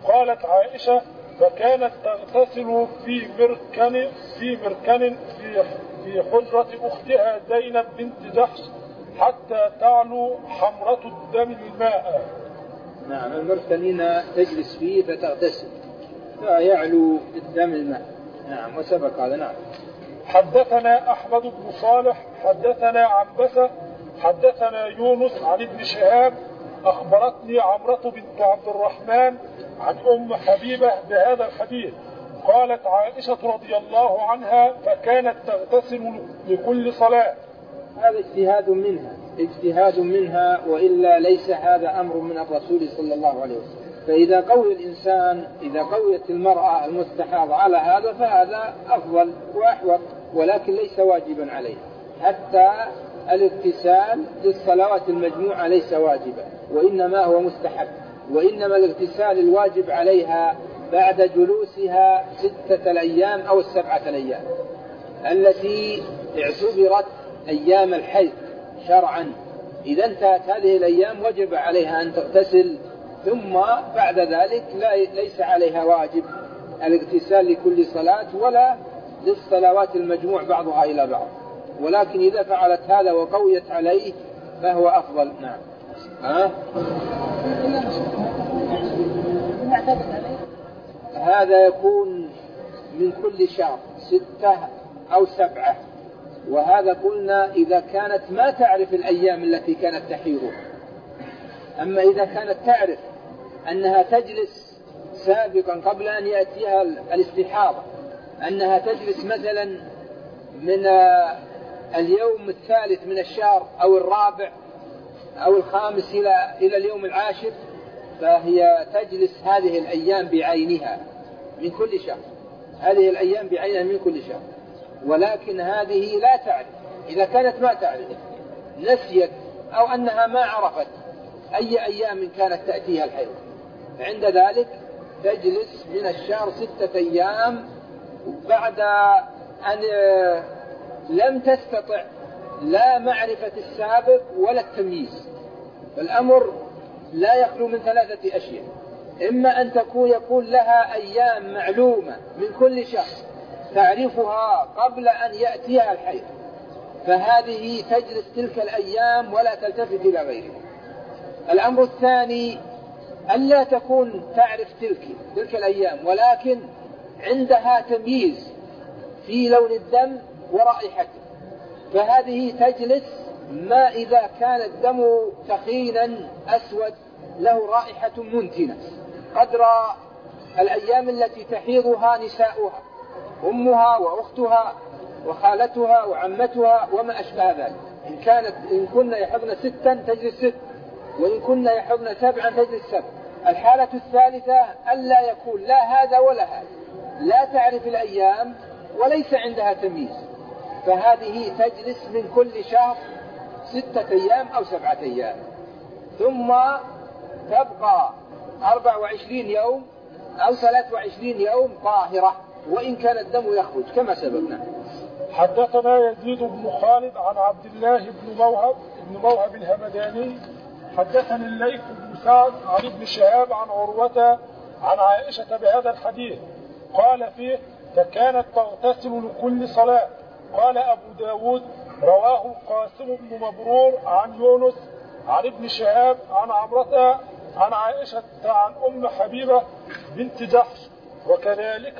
قالت عائشة: فكانت تغتسل في مركن في حجرة أختها زينب بنت جحش حتى تعلو حمرة الدم الماء. نعم، المركنين تجلس فيه فتغتسل فيعلو الدم الماء. نعم، وسبق هذا. نعم. حدثنا أحمد بن صالح حدثنا عنبسة حدثنا يونس عن ابن شهاب أخبرتني عمرة بنت عبد الرحمن عن أم حبيبة بهذا الحديث. قالت عائشة رضي الله عنها: فكانت تغتسل لكل صلاة. هذا اجتهاد منها وإلا ليس هذا أمر من الرسول صلى الله عليه وسلم. فإذا قوي الإنسان، إذا قويت المرأة المستحاضة على هذا فهذا أفضل وأحوط، ولكن ليس واجبا عليه. حتى الاغتسال للصلوات المجموعة ليس واجبا، وإنما هو مستحب. وإنما الاغتسال الواجب عليها بعد جلوسها 6 أيام أو 7 أيام التي اعتبرت أيام الحيض شرعا. إذا انتهت هذه الأيام وجب عليها أن تغتسل، ثم بعد ذلك ليس عليها واجب الاغتسال لكل صلاة ولا للصلوات المجموع بعضها إلى بعض، ولكن إذا فعلت هذا وقويت عليه فهو أفضل. نعم. هذا يكون من كل شهر 6 أو 7، وهذا قلنا إذا كانت ما تعرف الأيام التي كانت تحيضها. أما إذا كانت تعرف أنها تجلس سابقا قبل أن يأتيها الاستحاضة، أنها تجلس مثلا من اليوم 3 من الشهر أو 4 أو 5 إلى اليوم 10، فهي تجلس هذه الأيام بعينها من كل شهر، هذه الأيام بعينها من كل شهر. ولكن هذه لا تعرف، إذا كانت ما تعرف نسيت أو أنها ما عرفت أي أيام كانت تأتيها الحيض، عند ذلك تجلس من الشهر 6 أيام بعد أن لم تستطع لا معرفة السابق ولا التمييز. فالأمر لا يخلو من 3 أشياء: إما أن يكون لها أيام معلومة من كل شهر تعرفها قبل أن يأتيها الحيض، فهذه تجلس تلك الأيام ولا تلتفت إلى غيرها. الأمر الثاني: ألا تكون تعرف تلك الأيام، ولكن عندها تمييز في لون الدم ورائحته، فهذه تجلس ما إذا كان الدم ثخينا أسود له رائحة منتنة قدر الأيام التي تحيضها نساؤها، أمها وأختها وخالتها وعمتها وما أشبه ذلك. إن كنا يحضن 6 تجلس 6، وإن كنا يحضن 7 تجلس 7. الحالة الثالثة ألا يكون لا هذا ولا هذا، لا تعرف الأيام وليس عندها تمييز، فهذه تجلس من كل شهر 6 أيام أو 7 أيام، ثم تبقى 24 يوم أو 23 يوم طاهرة وإن كان الدم يخرج كما سبقنا. حدثنا يزيد بن خالد عن عبد الله بن موهب الهمداني حدثني الليث بن سعد عن ابن شهاب عن عروة عن عائشة بهذا الحديث. قال فيه: فكانت تغتسل لكل صلاة. قال أبو داود: رواه القاسم بن مبرور عن يونس عن ابن شهاب عن عمرة عن عائشة عن أم حبيبة بنت جحش، وكذلك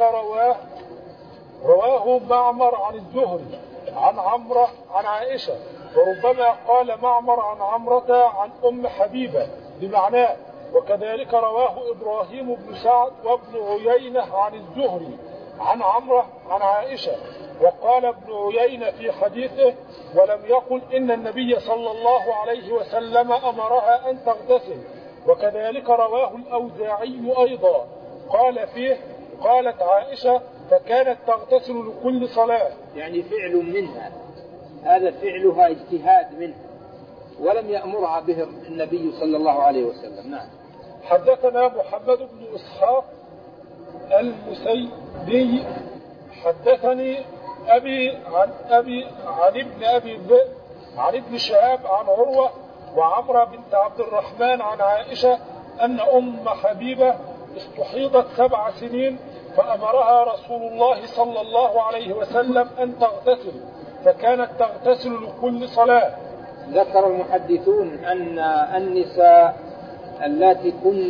رواه معمر عن الزهري عن عمرة عن عائشة، وربما قال معمر عن عمرة عن أم حبيبة بمعناه. وكذلك رواه إبراهيم بن سعد وابن عيينة عن الزهري عن عمرة عن عائشة. وقال ابن عيينة في حديثه: ولم يقل إن النبي صلى الله عليه وسلم أمرها أن تغتسل. وكذلك رواه الأوزاعي أيضا قال فيه: قالت عائشة: فكانت تغتسل لكل صلاة. يعني فعل منها، هذا فعلها اجتهاد منها، ولم يأمرها به النبي صلى الله عليه وسلم. نعم. حدثنا محمد بن إسحاق المسيدي حدثني أبي عن ابن أبي ذئب عن ابن شهاب عن عروة وعمرة بنت عبد الرحمن عن عائشة أن أم حبيبة استحيضت 7 سنين فأمرها رسول الله صلى الله عليه وسلم أن تغتسل، فكانت تغتسل لكل صلاة. ذكر المحدثون أن النساء اللاتي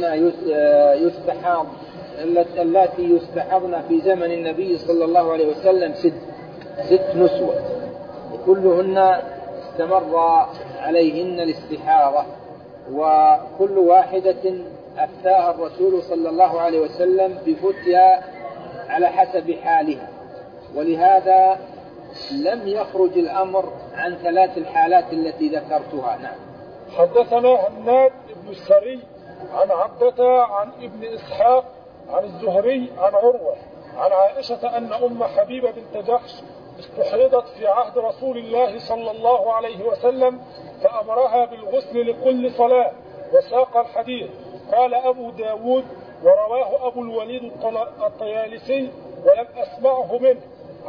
يستحضن في زمن النبي صلى الله عليه وسلم 6 نسوة، وكلهن استمر عليهن الاستحاضة، وكل واحدة أفتاها الرسول صلى الله عليه وسلم بفتيا على حسب حالها، ولهذا لم يخرج الأمر عن 3 الحالات التي ذكرتها. نعم. حدثنا هناد بن السري عن عبدة عن ابن إسحاق عن الزهري عن عروة عن عائشة أن أم حبيبة بنت جحش استحيضت في عهد رسول الله صلى الله عليه وسلم فأمرها بالغسل لكل صلاة، وساق الحديث. قال أبو داود ورواه أبو الوليد الطيالسي ولم أسمعه منه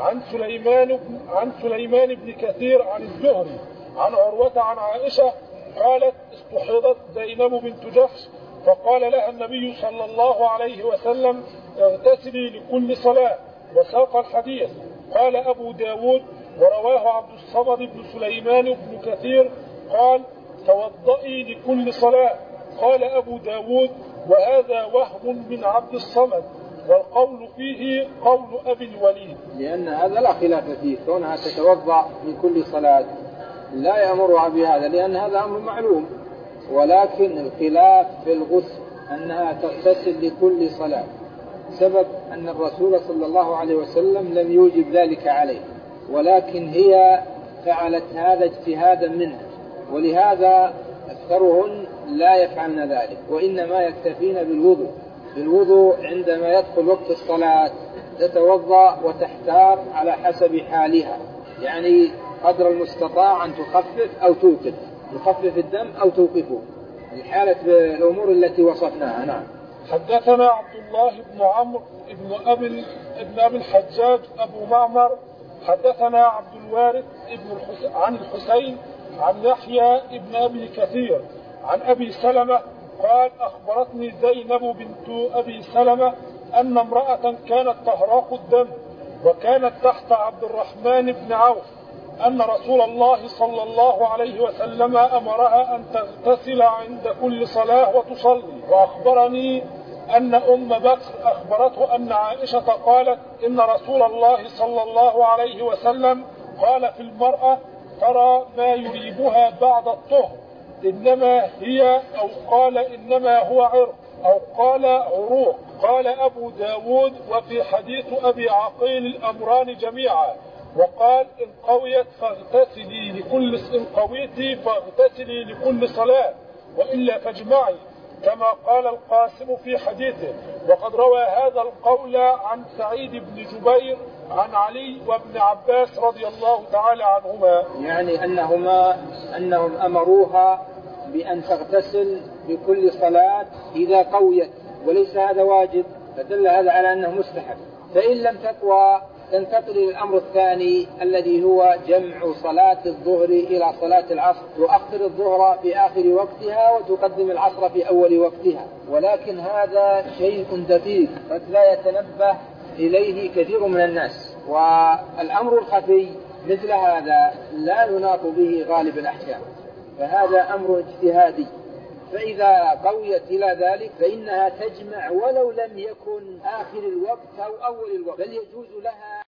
عن سليمان بن كثير عن الزهري عن عروة عن عائشة قالت استحيضت زينب بنت جحش فقال لها النبي صلى الله عليه وسلم اغتسلي لكل صلاة، وساق الحديث. قال أبو داود ورواه عبد الصمد بن سليمان بن كثير قال توضئي لكل صلاة. قال أبو داود وهذا وهم من عبد الصمد، والقول فيه قول أبي الوليد، لأن هذا لا خلاف فيه، كونها تتوضأ لكل صلاة لا يأمرها بهذا، لأن هذا أمر معلوم، ولكن الخلاف في الغسل أنها تغتسل لكل صلاة، سبب أن الرسول صلى الله عليه وسلم لم يوجب ذلك عليه، ولكن هي فعلت هذا اجتهادا منها، ولهذا أكثرهن لا يفعلن ذلك، وإنما يكتفين بالوضوء عندما يدخل وقت الصلاة تتوضأ وتحتار على حسب حالها، يعني قدر المستطاع أن تخفف أو توقف، تخفف الدم أو توقفه، الحالة بالأمور التي وصفناها. نعم. حدثنا عبد الله بن عمرو بن أبي الحجاج أبو معمر حدثنا عبد الوارث عن الحسين عن يحيى بن أبي كثير عن أبي سلمة قال أخبرتني زينب بنت أبي سلمة أن امرأة كانت تهراق الدم وكانت تحت عبد الرحمن بن عوف أن رسول الله صلى الله عليه وسلم أمرها أن تغتسل عند كل صلاة وتصلي. وأخبرني أن أم بكر أخبرته أن عائشة قالت إن رسول الله صلى الله عليه وسلم قال في المرأة ترى ما يريبها بعد الطهر إنما هي أو قال إنما هو عرق أو قال عروق. قال أبو داود وفي حديث أبي عقيل الأمران جميعا، وقال إن قويت فاغتسلي لكل صلاة وإلا فاجمعي كما قال القاسم في حديثه. وقد روى هذا القول عن سعيد بن جبير عن علي وابن عباس رضي الله تعالى عنهما، يعني أنهم أمروها بأن تغتسل بكل صلاة إذا قويت، وليس هذا واجب، فدل هذا على أنه مستحب. فإن لم تقوى تنتقل إلى الأمر الثاني الذي هو جمع صلاة الظهر إلى صلاة العصر، تؤخر الظهر في آخر وقتها وتقدم العصر في أول وقتها، ولكن هذا شيء دقيق قد لا يتنبه إليه كثير من الناس، والأمر الخفي مثل هذا لا يناط به غالب الأحكام، فهذا أمر اجتهادي. فإذا قويت إلى ذلك فإنها تجمع ولو لم يكن آخر الوقت أو أول الوقت، بل يجوز لها